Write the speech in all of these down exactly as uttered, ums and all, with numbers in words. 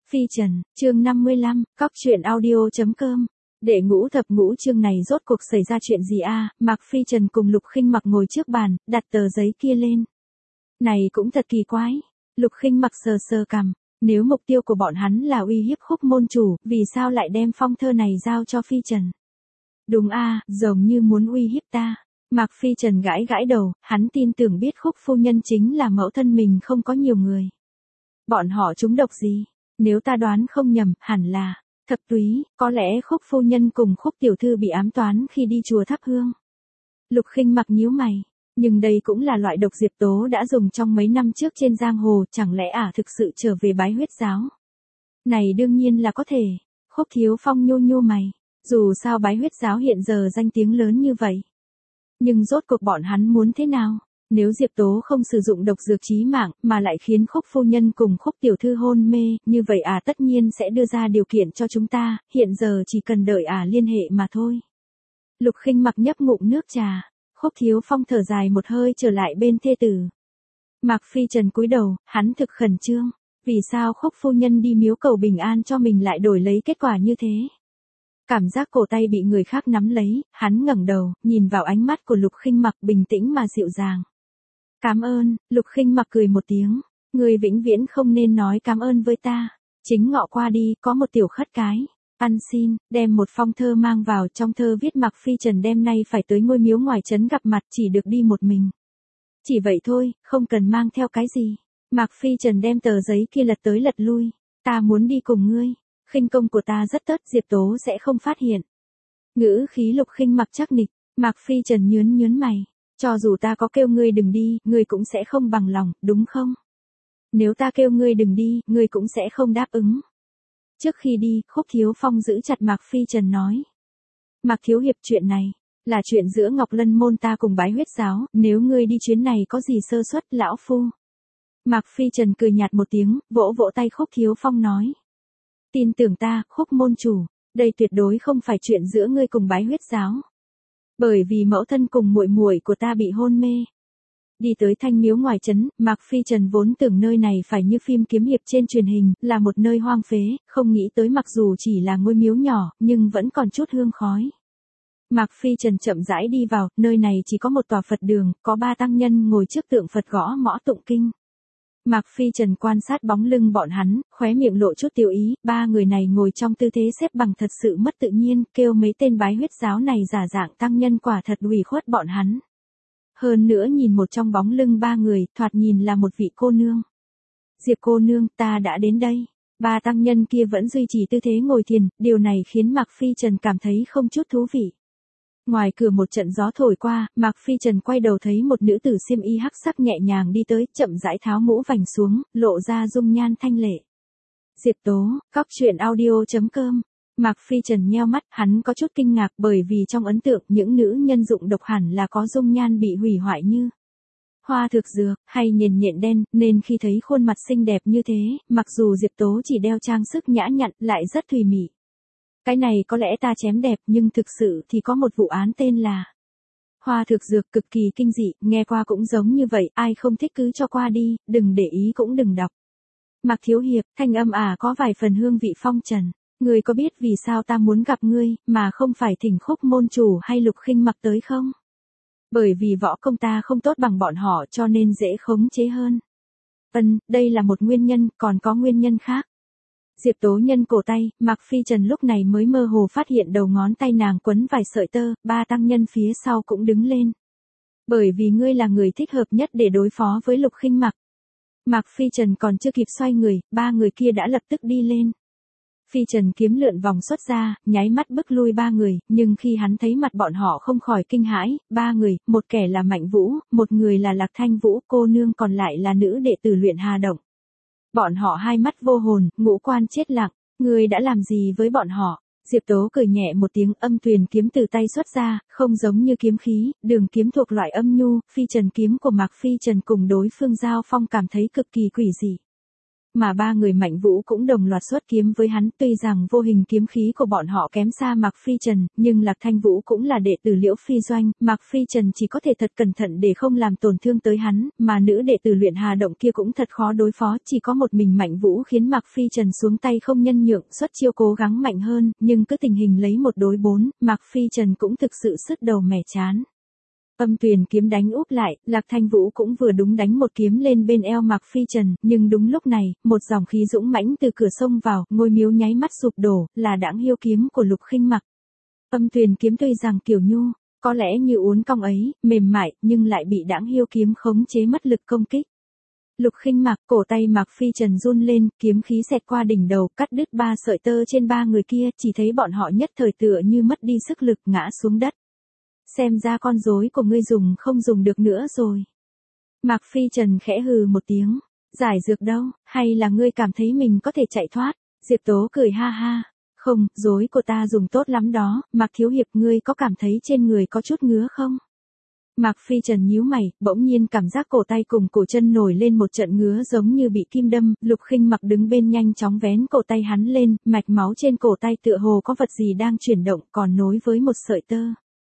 Phi Trần, chương năm mươi lăm, cóc truyện audio.com. Đệ ngũ thập ngũ chương này rốt cuộc xảy ra chuyện gì a? À? Mạc Phi Trần cùng Lục Khinh Mặc ngồi trước bàn, đặt tờ giấy kia lên. Này cũng thật kỳ quái. Lục Khinh Mặc sờ sờ cằm, nếu mục tiêu của bọn hắn là uy hiếp Khúc môn chủ, vì sao lại đem phong thơ này giao cho Phi Trần? Đúng a, à, giống như muốn uy hiếp ta. Mạc Phi Trần gãi gãi đầu, hắn tin tưởng biết Khúc phu nhân chính là mẫu thân mình không có nhiều người. Bọn họ trúng độc gì? Nếu ta đoán không nhầm, hẳn là Thập Túy, có lẽ Khúc phu nhân cùng Khúc tiểu thư bị ám toán khi đi chùa thắp hương. Lục Khinh Mặc nhíu mày, nhưng đây cũng là loại độc Diệp Tố đã dùng trong mấy năm trước trên giang hồ, chẳng lẽ ả à thực sự trở về bái huyết giáo? Này đương nhiên là có thể. Khúc Thiếu Phong nhô nhô mày, dù sao bái huyết giáo hiện giờ danh tiếng lớn như vậy. Nhưng rốt cuộc bọn hắn muốn thế nào? Nếu Diệp Tố không sử dụng độc dược chí mạng, mà lại khiến Khúc phu nhân cùng Khúc tiểu thư hôn mê, như vậy à tất nhiên sẽ đưa ra điều kiện cho chúng ta, hiện giờ chỉ cần đợi à liên hệ mà thôi. Lục Khinh Mặc nhấp ngụm nước trà, Khúc Thiếu Phong thở dài một hơi trở lại bên thê tử. Mạc Phi Trần cúi đầu, hắn thực khẩn trương, vì sao Khúc phu nhân đi miếu cầu bình an cho mình lại đổi lấy kết quả như thế? Cảm giác cổ tay bị người khác nắm lấy, hắn ngẩng đầu, nhìn vào ánh mắt của Lục Khinh Mặc bình tĩnh mà dịu dàng. Cảm ơn, Lục Khinh Mặc cười một tiếng, người vĩnh viễn không nên nói cảm ơn với ta. Chính ngọ qua đi, có một tiểu khất cái. Ăn xin, đem một phong thơ mang vào, trong thơ viết Mạc Phi Trần đêm nay phải tới ngôi miếu ngoài trấn gặp mặt, chỉ được đi một mình. Chỉ vậy thôi, không cần mang theo cái gì. Mạc Phi Trần đem tờ giấy kia lật tới lật lui. Ta muốn đi cùng ngươi. Khinh công của ta rất tốt, Diệp Tố sẽ không phát hiện. Ngữ khí Lục Khinh Mặc chắc nịch, Mạc Phi Trần nhướn nhướn mày. Cho dù ta có kêu ngươi đừng đi, ngươi cũng sẽ không bằng lòng, đúng không? Nếu ta kêu ngươi đừng đi, ngươi cũng sẽ không đáp ứng. Trước khi đi, Khúc Thiếu Phong giữ chặt Mạc Phi Trần nói. Mạc Thiếu Hiệp, chuyện này là chuyện giữa Ngọc Lân môn ta cùng bái huyết giáo, nếu ngươi đi chuyến này có gì sơ suất, lão phu. Mạc Phi Trần cười nhạt một tiếng, vỗ vỗ tay Khúc Thiếu Phong nói. Tin tưởng ta, Khúc môn chủ, đây tuyệt đối không phải chuyện giữa ngươi cùng bái huyết giáo. Bởi vì mẫu thân cùng muội muội của ta bị hôn mê. Đi tới thanh miếu ngoài trấn, Mạc Phi Trần vốn tưởng nơi này phải như phim kiếm hiệp trên truyền hình, là một nơi hoang phế, không nghĩ tới mặc dù chỉ là ngôi miếu nhỏ, nhưng vẫn còn chút hương khói. Mạc Phi Trần chậm rãi đi vào, nơi này chỉ có một tòa Phật đường, có ba tăng nhân ngồi trước tượng Phật gõ mõ tụng kinh. Mạc Phi Trần quan sát bóng lưng bọn hắn, khóe miệng lộ chút tiêu ý, ba người này ngồi trong tư thế xếp bằng thật sự mất tự nhiên, kêu mấy tên bái huyết giáo này giả dạng tăng nhân quả thật ủy khuất bọn hắn. Hơn nữa nhìn một trong bóng lưng ba người, thoạt nhìn là một vị cô nương. Diệp cô nương, ta đã đến đây. Ba tăng nhân kia vẫn duy trì tư thế ngồi thiền, điều này khiến Mạc Phi Trần cảm thấy không chút thú vị. Ngoài cửa một trận gió thổi qua, Mạc Phi Trần quay đầu thấy một nữ tử xiêm y hắc sắc nhẹ nhàng đi tới, chậm rãi tháo mũ vành xuống, lộ ra dung nhan thanh lệ. Diệp Tố, cóc truyện audio.com. Mạc Phi Trần nheo mắt, hắn có chút kinh ngạc bởi vì trong ấn tượng những nữ nhân dụng độc hẳn là có dung nhan bị hủy hoại như hoa thực dược, hay nhện nhện đen, nên khi thấy khuôn mặt xinh đẹp như thế, mặc dù Diệp Tố chỉ đeo trang sức nhã nhặn lại rất thùy mị. Cái này có lẽ ta chém đẹp nhưng thực sự thì có một vụ án tên là hoa thực dược cực kỳ kinh dị, nghe qua cũng giống như vậy, ai không thích cứ cho qua đi, đừng để ý cũng đừng đọc. Mạc Thiếu Hiệp, thanh âm à có vài phần hương vị phong trần. Ngươi có biết vì sao ta muốn gặp ngươi, mà không phải thỉnh Khúc môn chủ hay Lục Khinh Mặc tới không? Bởi vì võ công ta không tốt bằng bọn họ cho nên dễ khống chế hơn. Ân, đây là một nguyên nhân, còn có nguyên nhân khác. Diệp Tố nhân cổ tay, Mạc Phi Trần lúc này mới mơ hồ phát hiện đầu ngón tay nàng quấn vài sợi tơ, ba tăng nhân phía sau cũng đứng lên. Bởi vì ngươi là người thích hợp nhất để đối phó với Lục Khinh Mặc. Mạc Phi Trần còn chưa kịp xoay người, ba người kia đã lập tức đi lên. Phi Trần kiếm lượn vòng xuất ra, nháy mắt bức lui ba người, nhưng khi hắn thấy mặt bọn họ không khỏi kinh hãi, ba người, một kẻ là Mạnh Vũ, một người là Lạc Thanh Vũ, cô nương còn lại là nữ đệ tử luyện Hà Động. Bọn họ hai mắt vô hồn, ngũ quan chết lặng, ngươi đã làm gì với bọn họ? Diệp Tố cười nhẹ một tiếng, âm tuyền kiếm từ tay xuất ra, không giống như kiếm khí, đường kiếm thuộc loại âm nhu, Phi Trần kiếm của Mạc Phi Trần cùng đối phương giao phong cảm thấy cực kỳ quỷ dị. Mà ba người Mạnh Vũ cũng đồng loạt xuất kiếm với hắn, tuy rằng vô hình kiếm khí của bọn họ kém xa Mạc Phi Trần, nhưng Lạc Thanh Vũ cũng là đệ tử Liễu Phi Doanh, Mạc Phi Trần chỉ có thể thật cẩn thận để không làm tổn thương tới hắn, mà nữ đệ tử Luyện Hà Động kia cũng thật khó đối phó, chỉ có một mình Mạnh Vũ khiến Mạc Phi Trần xuống tay không nhân nhượng, xuất chiêu cố gắng mạnh hơn, nhưng cứ tình hình lấy một đối bốn, Mạc Phi Trần cũng thực sự sứt đầu mẻ chán. Âm Tuyền kiếm đánh úp lại, Lạc Thanh Vũ cũng vừa đúng đánh một kiếm lên bên eo Mạc Phi Trần, nhưng đúng lúc này, một dòng khí dũng mãnh từ cửa sông vào, ngôi miếu nháy mắt sụp đổ, là Đãng Hiêu kiếm của Lục Khinh Mặc. Âm Tuyền kiếm tuy rằng kiểu nhu, có lẽ như uốn cong ấy, mềm mại, nhưng lại bị Đãng Hiêu kiếm khống chế mất lực công kích. Lục Khinh Mặc, cổ tay Mạc Phi Trần run lên, kiếm khí xẹt qua đỉnh đầu, cắt đứt ba sợi tơ trên ba người kia, chỉ thấy bọn họ nhất thời tựa như mất đi sức lực ngã xuống đất. Xem ra con rối của ngươi dùng không dùng được nữa rồi. Mạc Phi Trần khẽ hừ một tiếng. Giải dược đâu, hay là ngươi cảm thấy mình có thể chạy thoát? Diệp Tố cười ha ha. Không, rối của ta dùng tốt lắm đó, Mạc Thiếu Hiệp ngươi có cảm thấy trên người có chút ngứa không? Mạc Phi Trần nhíu mày, bỗng nhiên cảm giác cổ tay cùng cổ chân nổi lên một trận ngứa giống như bị kim đâm, Lục Khinh Mặc đứng bên nhanh chóng vén cổ tay hắn lên, mạch máu trên cổ tay tựa hồ có vật gì đang chuyển động còn nối với một sợi tơ.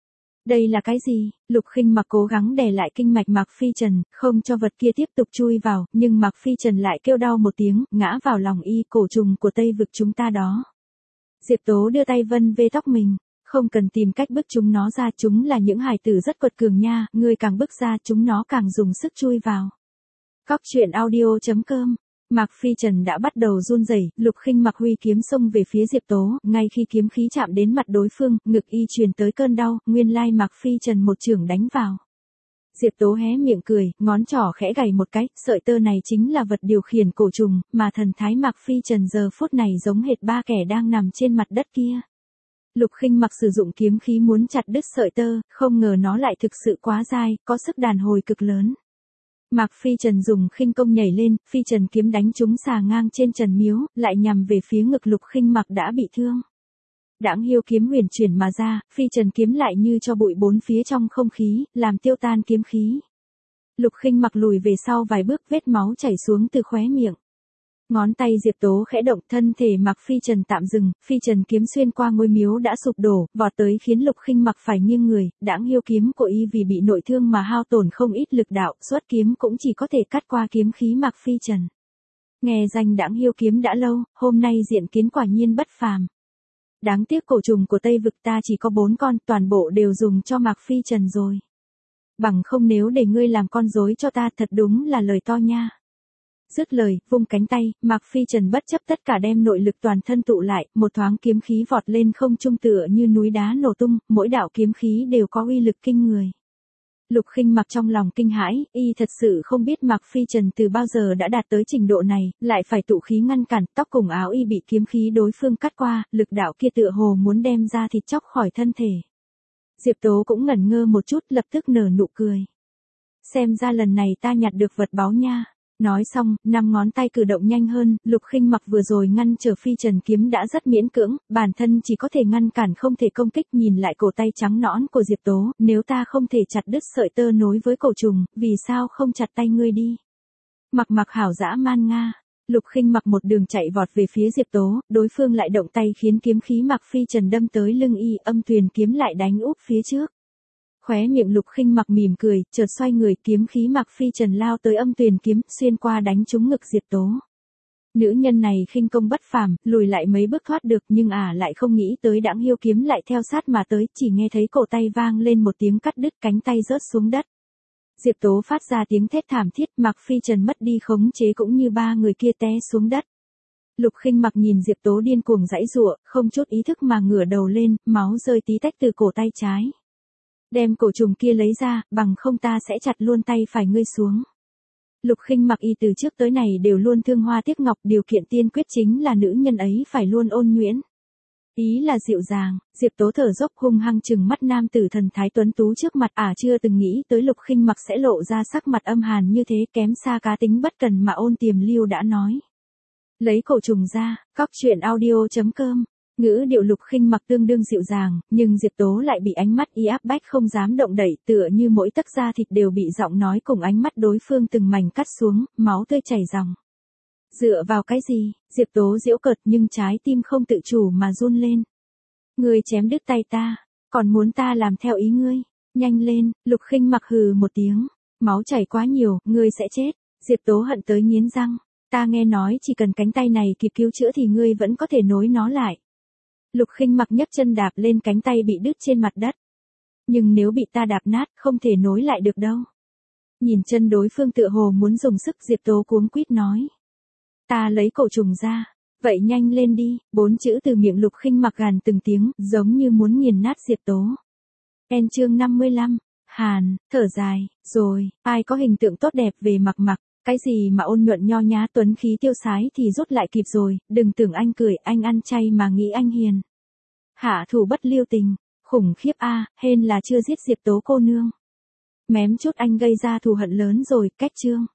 Đây là cái gì? Lục Khinh Mặc cố gắng đè lại kinh mạch Mạc Phi Trần, không cho vật kia tiếp tục chui vào, nhưng Mạc Phi Trần lại kêu đau một tiếng, ngã vào lòng y, cổ trùng của Tây vực chúng ta đó. Diệp Tố đưa tay vân về tóc mình, không cần tìm cách bức chúng nó ra, chúng là những hài tử rất quật cường nha, người càng bức ra chúng nó càng dùng sức chui vào. Cóc truyện audio chấm com. Mạc Phi Trần đã bắt đầu run rẩy, Lục Khinh Mặc huy kiếm xông về phía Diệp Tố, ngay khi kiếm khí chạm đến mặt đối phương, ngực y truyền tới cơn đau, nguyên lai Mạc Phi Trần một chưởng đánh vào. Diệp Tố hé miệng cười, ngón trỏ khẽ gảy một cái, sợi tơ này chính là vật điều khiển cổ trùng, mà thần thái Mạc Phi Trần giờ phút này giống hệt ba kẻ đang nằm trên mặt đất kia. Lục Khinh Mặc sử dụng kiếm khí muốn chặt đứt sợi tơ, không ngờ nó lại thực sự quá dai, có sức đàn hồi cực lớn. Mạc Phi Trần dùng khinh công nhảy lên, Phi Trần kiếm đánh trúng xà ngang trên trần miếu, lại nhằm về phía ngực Lục Khinh Mặc đã bị thương. Đãng Hiêu kiếm huyền chuyển mà ra, Phi Trần kiếm lại như cho bụi bốn phía trong không khí, làm tiêu tan kiếm khí. Lục Khinh Mặc lùi về sau vài bước, vết máu chảy xuống từ khóe miệng. Ngón tay Diệp Tố khẽ động, thân thể Mạc Phi Trần tạm dừng, Phi Trần kiếm xuyên qua ngôi miếu đã sụp đổ, vọt tới khiến Lục Khinh Mặc phải nghiêng người, Đãng Hiêu kiếm của y vì bị nội thương mà hao tổn không ít lực đạo, xuất kiếm cũng chỉ có thể cắt qua kiếm khí Mạc Phi Trần. Nghe danh Đãng Hiêu kiếm đã lâu, hôm nay diện kiến quả nhiên bất phàm. Đáng tiếc cổ trùng của Tây vực ta chỉ có bốn con, toàn bộ đều dùng cho Mạc Phi Trần rồi. Bằng không nếu để ngươi làm con rối cho ta thật đúng là lời to nha. Dứt lời, vung cánh tay, Mạc Phi Trần bất chấp tất cả đem nội lực toàn thân tụ lại, một thoáng kiếm khí vọt lên không trung tựa như núi đá nổ tung, mỗi đạo kiếm khí đều có uy lực kinh người. Lục Khinh Mặc trong lòng kinh hãi, y thật sự không biết Mạc Phi Trần từ bao giờ đã đạt tới trình độ này, lại phải tụ khí ngăn cản, tóc cùng áo y bị kiếm khí đối phương cắt qua, lực đạo kia tựa hồ muốn đem ra thịt chóc khỏi thân thể. Diệp Tố cũng ngẩn ngơ một chút, lập tức nở nụ cười. Xem ra lần này ta nhặt được vật báu nha. Nói xong, năm ngón tay cử động nhanh hơn, Lục Khinh Mặc vừa rồi ngăn trở Phi Trần kiếm đã rất miễn cưỡng, bản thân chỉ có thể ngăn cản không thể công kích, nhìn lại cổ tay trắng nõn của Diệp Tố, nếu ta không thể chặt đứt sợi tơ nối với cổ trùng, vì sao không chặt tay ngươi đi? Mặc Mặc hảo dã man nga. Lục Khinh Mặc một đường chạy vọt về phía Diệp Tố, đối phương lại động tay khiến kiếm khí Mạc Phi Trần đâm tới lưng y, Âm Tuyền kiếm lại đánh úp phía trước. Khóe miệng Lục Khinh Mặc mỉm cười, chợt xoay người, kiếm khí Mạc Phi Trần lao tới Âm Tuyền kiếm, xuyên qua đánh trúng ngực Diệp Tố. Nữ nhân này khinh công bất phàm, lùi lại mấy bước thoát được, nhưng ả à lại không nghĩ tới Đãng Hiêu kiếm lại theo sát mà tới, chỉ nghe thấy cổ tay vang lên một tiếng cắt đứt, cánh tay rớt xuống đất. Diệp Tố phát ra tiếng thét thảm thiết, Mạc Phi Trần mất đi khống chế cũng như ba người kia té xuống đất. Lục Khinh Mặc nhìn Diệp Tố điên cuồng giãy giụa, không chút ý thức mà ngửa đầu lên, máu rơi tí tách từ cổ tay trái. Đem cổ trùng kia lấy ra, bằng không ta sẽ chặt luôn tay phải ngươi xuống. Lục Khinh Mặc y từ trước tới này đều luôn thương hoa tiếc ngọc, điều kiện tiên quyết chính là nữ nhân ấy phải luôn ôn nhuyễn. Ý là dịu dàng. Diệp Tố thở dốc hung hăng trừng mắt nam tử thần thái tuấn tú trước mặt, ả à chưa từng nghĩ tới Lục Khinh Mặc sẽ lộ ra sắc mặt âm hàn như thế, kém xa cá tính bất cần mà Ôn Tiềm Lưu đã nói. Lấy cổ trùng ra, cóc truyện audio chấm com. Ngữ điệu Lục Khinh Mặc tương đương dịu dàng, nhưng Diệp Tố lại bị ánh mắt y áp bách không dám động đậy, tựa như mỗi tấc da thịt đều bị giọng nói cùng ánh mắt đối phương từng mảnh cắt xuống, máu tươi chảy ròng. Dựa vào cái gì? Diệp Tố giễu cợt nhưng trái tim không tự chủ mà run lên. Ngươi chém đứt tay ta, còn muốn ta làm theo ý ngươi. Nhanh lên, Lục Khinh Mặc hừ một tiếng. Máu chảy quá nhiều, ngươi sẽ chết. Diệp Tố hận tới nghiến răng. Ta nghe nói chỉ cần cánh tay này kịp cứu chữa thì ngươi vẫn có thể nối nó lại. Lục Khinh Mặc nhấc chân đạp lên cánh tay bị đứt trên mặt đất. Nhưng nếu bị ta đạp nát không thể nối lại được đâu. Nhìn chân đối phương tựa hồ muốn dùng sức, Diệp Tố cuống quýt nói. Ta lấy cổ trùng ra. Vậy nhanh lên đi, bốn chữ từ miệng Lục Khinh Mặc gàn từng tiếng, giống như muốn nghiền nát Diệp Tố. En chương năm mươi lăm, Hàn, thở dài, rồi, ai có hình tượng tốt đẹp về Mặc Mặc, cái gì mà ôn nhuận nho nhã tuấn khí tiêu sái thì rút lại kịp rồi, đừng tưởng anh cười, anh ăn chay mà nghĩ anh hiền. Hạ thủ bất lưu tình, khủng khiếp a, hên là chưa giết Diệp Tố cô nương. Mém chút anh gây ra thù hận lớn rồi, cách chương.